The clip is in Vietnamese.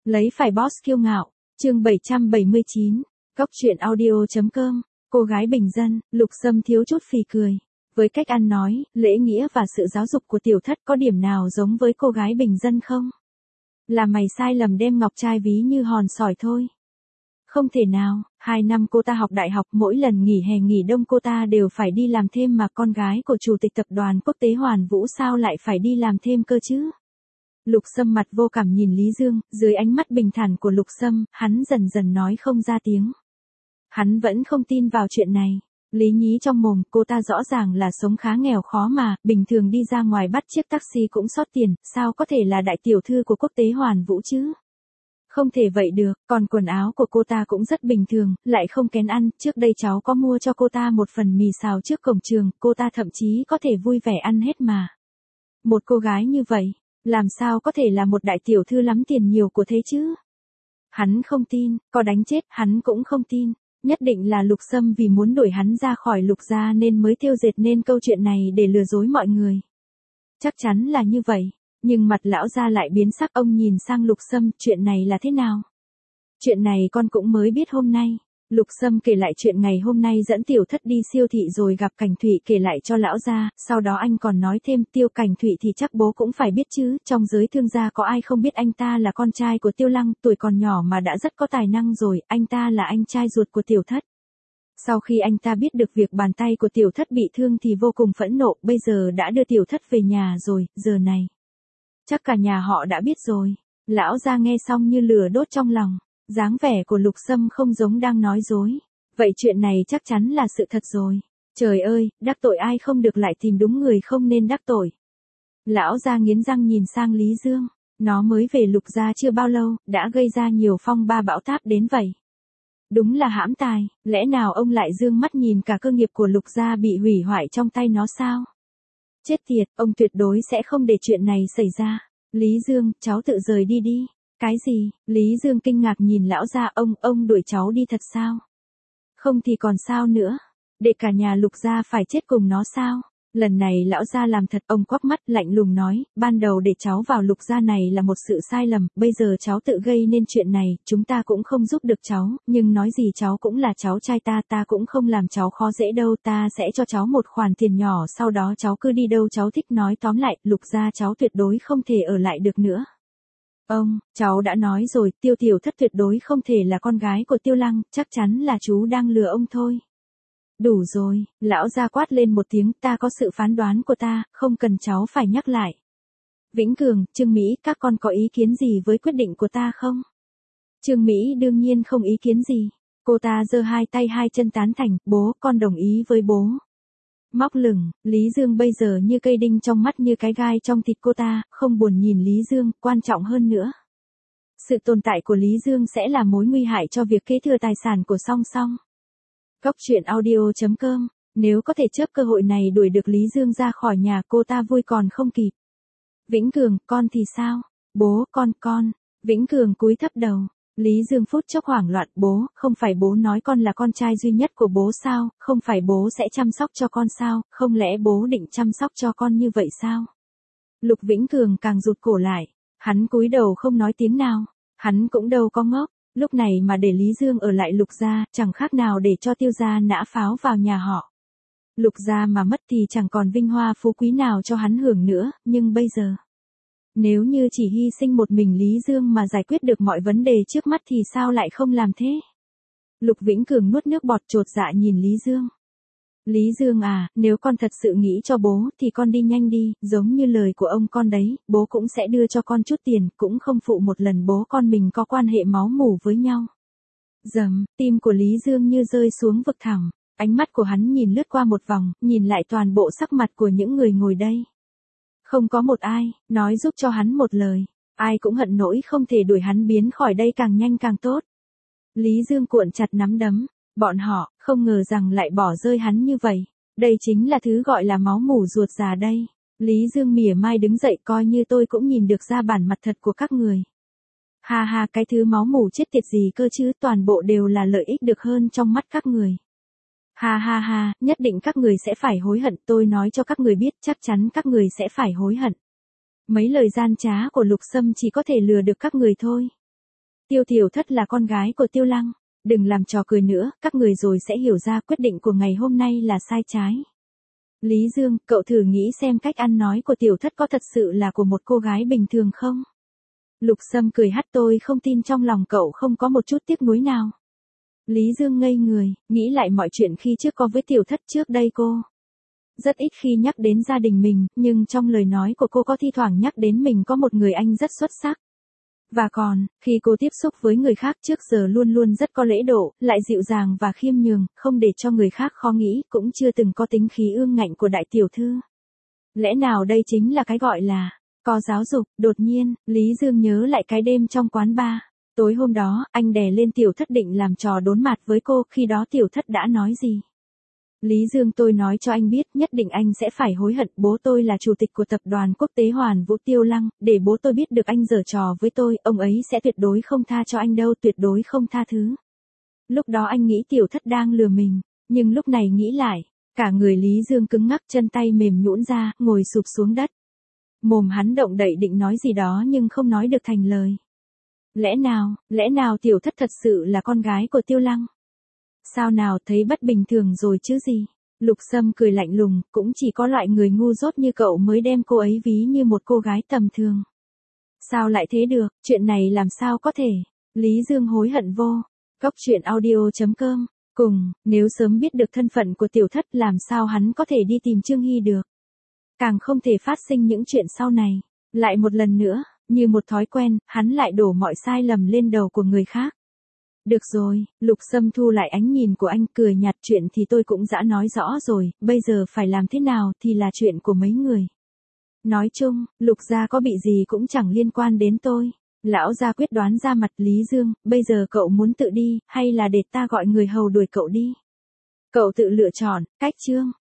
Lấy phải boss kiêu ngạo, chương 779, Cóc truyện audio.com, cô gái bình dân, Lục Sâm thiếu chút phì cười. Với cách ăn nói, lễ nghĩa và sự giáo dục của tiểu thất có điểm nào giống với cô gái bình dân không? Là mày sai lầm đem ngọc trai ví như hòn sỏi thôi. Không thể nào, 2 năm cô ta học đại học, mỗi lần nghỉ hè nghỉ đông cô ta đều phải đi làm thêm, mà con gái của chủ tịch tập đoàn quốc tế Hoàn Vũ sao lại phải đi làm thêm cơ chứ? Lục Sâm mặt vô cảm nhìn Lý Dương, dưới ánh mắt bình thản của Lục Sâm, hắn dần dần nói không ra tiếng. Hắn vẫn không tin vào chuyện này. Lý nhí trong mồm, cô ta rõ ràng là sống khá nghèo khó mà, bình thường đi ra ngoài bắt chiếc taxi cũng sót tiền, sao có thể là đại tiểu thư của quốc tế Hoàn Vũ chứ? Không thể vậy được, còn quần áo của cô ta cũng rất bình thường, lại không kén ăn, trước đây cháu có mua cho cô ta một phần mì xào trước cổng trường, cô ta thậm chí có thể vui vẻ ăn hết mà. Một cô gái như vậy, làm sao có thể là một đại tiểu thư lắm tiền nhiều của thế chứ? Hắn không tin, có đánh chết, hắn cũng không tin. Nhất định là Lục Sâm vì muốn đuổi hắn ra khỏi Lục gia nên mới thêu dệt nên câu chuyện này để lừa dối mọi người. Chắc chắn là như vậy, nhưng mặt lão gia lại biến sắc, ông nhìn sang Lục Sâm, chuyện này là thế nào? Chuyện này con cũng mới biết hôm nay. Lục Sâm kể lại chuyện ngày hôm nay dẫn tiểu thất đi siêu thị rồi gặp Cảnh Thụy, kể lại cho lão gia, sau đó anh còn nói thêm, Tiêu Cảnh Thụy thì chắc bố cũng phải biết chứ, trong giới thương gia có ai không biết anh ta là con trai của Tiêu Lăng, tuổi còn nhỏ mà đã rất có tài năng rồi, anh ta là anh trai ruột của tiểu thất. Sau khi anh ta biết được việc bàn tay của tiểu thất bị thương thì vô cùng phẫn nộ, bây giờ đã đưa tiểu thất về nhà rồi, giờ này. Chắc cả nhà họ đã biết rồi. Lão gia nghe xong như lửa đốt trong lòng. Dáng vẻ của Lục Sâm không giống đang nói dối. Vậy chuyện này chắc chắn là sự thật rồi. Trời ơi, đắc tội ai không được lại tìm đúng người không nên đắc tội. Lão gia nghiến răng nhìn sang Lý Dương. Nó mới về Lục gia chưa bao lâu, đã gây ra nhiều phong ba bão táp đến vậy. Đúng là hãm tài, lẽ nào ông lại dương mắt nhìn cả cơ nghiệp của Lục gia bị hủy hoại trong tay nó sao? Chết tiệt, ông tuyệt đối sẽ không để chuyện này xảy ra. Lý Dương, cháu tự rời đi đi. Cái gì? Lý Dương kinh ngạc nhìn lão gia, ông đuổi cháu đi thật sao? Không thì còn sao nữa? Để cả nhà Lục gia phải chết cùng nó sao? Lần này lão gia làm thật, ông quắc mắt lạnh lùng nói, ban đầu để cháu vào Lục gia này là một sự sai lầm, bây giờ cháu tự gây nên chuyện này, chúng ta cũng không giúp được cháu, nhưng nói gì cháu cũng là cháu trai ta cũng không làm cháu khó dễ đâu, ta sẽ cho cháu một khoản tiền nhỏ, sau đó cháu cứ đi đâu cháu thích, nói tóm lại, Lục gia cháu tuyệt đối không thể ở lại được nữa. Ông, cháu đã nói rồi, Tiêu tiểu thất tuyệt đối không thể là con gái của Tiêu Lăng, chắc chắn là chú đang lừa ông thôi. Đủ rồi, lão gia quát lên một tiếng, ta có sự phán đoán của ta, không cần cháu phải nhắc lại. Vĩnh Cường, Trương Mỹ, các con có ý kiến gì với quyết định của ta không? Trương Mỹ đương nhiên không ý kiến gì. Cô ta giơ hai tay hai chân tán thành, bố, con đồng ý với bố. Móc lửng, Lý Dương bây giờ như cây đinh trong mắt, như cái gai trong thịt cô ta, không buồn nhìn Lý Dương, quan trọng hơn nữa. Sự tồn tại của Lý Dương sẽ là mối nguy hại cho việc kế thừa tài sản của Song Song. Cóc truyện audio.com, nếu có thể chớp cơ hội này đuổi được Lý Dương ra khỏi nhà cô ta vui còn không kịp. Vĩnh Cường, con thì sao? Bố, con. Vĩnh Cường cúi thấp đầu. Lý Dương phút chốc hoảng loạn, bố, không phải bố nói con là con trai duy nhất của bố sao, không phải bố sẽ chăm sóc cho con sao, không lẽ bố định chăm sóc cho con như vậy sao? Lục Vĩnh Cường càng rụt cổ lại, hắn cúi đầu không nói tiếng nào, hắn cũng đâu có ngốc, lúc này mà để Lý Dương ở lại Lục gia, chẳng khác nào để cho Tiêu gia nã pháo vào nhà họ. Lục gia mà mất thì chẳng còn vinh hoa phú quý nào cho hắn hưởng nữa, nhưng bây giờ, nếu như chỉ hy sinh một mình Lý Dương mà giải quyết được mọi vấn đề trước mắt thì sao lại không làm thế? Lục Vĩnh Cường nuốt nước bọt chột dạ nhìn Lý Dương. Lý Dương à, nếu con thật sự nghĩ cho bố thì con đi nhanh đi, giống như lời của ông con đấy, bố cũng sẽ đưa cho con chút tiền, cũng không phụ một lần bố con mình có quan hệ máu mủ với nhau. Dầm, tim của Lý Dương như rơi xuống vực thẳm, ánh mắt của hắn nhìn lướt qua một vòng, nhìn lại toàn bộ sắc mặt của những người ngồi đây. Không có một ai, nói giúp cho hắn một lời, ai cũng hận nỗi không thể đuổi hắn biến khỏi đây càng nhanh càng tốt. Lý Dương cuộn chặt nắm đấm, bọn họ, không ngờ rằng lại bỏ rơi hắn như vậy, đây chính là thứ gọi là máu mủ ruột già đây. Lý Dương mỉa mai đứng dậy, coi như tôi cũng nhìn được ra bản mặt thật của các người. Ha ha, cái thứ máu mủ chết tiệt gì cơ chứ, toàn bộ đều là lợi ích được hơn trong mắt các người. Ha ha ha, nhất định các người sẽ phải hối hận, tôi nói cho các người biết, chắc chắn các người sẽ phải hối hận. Mấy lời gian trá của Lục Sâm chỉ có thể lừa được các người thôi. Tiêu Tiểu Thất là con gái của Tiêu Lăng. Đừng làm trò cười nữa, các người rồi sẽ hiểu ra quyết định của ngày hôm nay là sai trái. Lý Dương, cậu thử nghĩ xem cách ăn nói của Tiểu Thất có thật sự là của một cô gái bình thường không? Lục Sâm cười hắt, tôi không tin trong lòng cậu không có một chút tiếc nuối nào. Lý Dương ngây người, nghĩ lại mọi chuyện khi trước có với Tiểu Thất trước đây cô. Rất ít khi nhắc đến gia đình mình, nhưng trong lời nói của cô có thi thoảng nhắc đến mình có một người anh rất xuất sắc. Và còn, khi cô tiếp xúc với người khác trước giờ luôn luôn rất có lễ độ, lại dịu dàng và khiêm nhường, không để cho người khác khó nghĩ, cũng chưa từng có tính khí ương ngạnh của đại tiểu thư. Lẽ nào đây chính là cái gọi là có giáo dục? Đột nhiên, Lý Dương nhớ lại cái đêm trong quán bar. Tối hôm đó, anh đè lên Tiểu Thất định làm trò đốn mặt với cô, khi đó Tiểu Thất đã nói gì? Lý Dương, tôi nói cho anh biết, nhất định anh sẽ phải hối hận, bố tôi là chủ tịch của tập đoàn quốc tế Hoàn Vũ Tiêu Lăng, để bố tôi biết được anh giở trò với tôi, ông ấy sẽ tuyệt đối không tha cho anh đâu, tuyệt đối không tha thứ. Lúc đó anh nghĩ Tiểu Thất đang lừa mình, nhưng lúc này nghĩ lại, cả người Lý Dương cứng ngắc, chân tay mềm nhũn ra, ngồi sụp xuống đất. Mồm hắn động đậy định nói gì đó nhưng không nói được thành lời. Lẽ nào Tiểu Thất thật sự là con gái của Tiêu Lăng? Sao nào, thấy bất bình thường rồi chứ gì? Lục Sâm cười lạnh lùng, cũng chỉ có loại người ngu dốt như cậu mới đem cô ấy ví như một cô gái tầm thường. Sao lại thế được, chuyện này làm sao có thể? Lý Dương hối hận vô. Cóc truyện audio.com. Cùng, nếu sớm biết được thân phận của Tiểu Thất làm sao hắn có thể đi tìm Trương Hy được. Càng không thể phát sinh những chuyện sau này. Lại một lần nữa, như một thói quen, hắn lại đổ mọi sai lầm lên đầu của người khác. Được rồi, Lục Sâm thu lại ánh nhìn của anh, cười nhạt, chuyện thì tôi cũng đã nói rõ rồi, bây giờ phải làm thế nào thì là chuyện của mấy người. Nói chung, Lục gia có bị gì cũng chẳng liên quan đến tôi. Lão gia quyết đoán ra mặt. Lý Dương, bây giờ cậu muốn tự đi, hay là để ta gọi người hầu đuổi cậu đi? Cậu tự lựa chọn. Cách chương.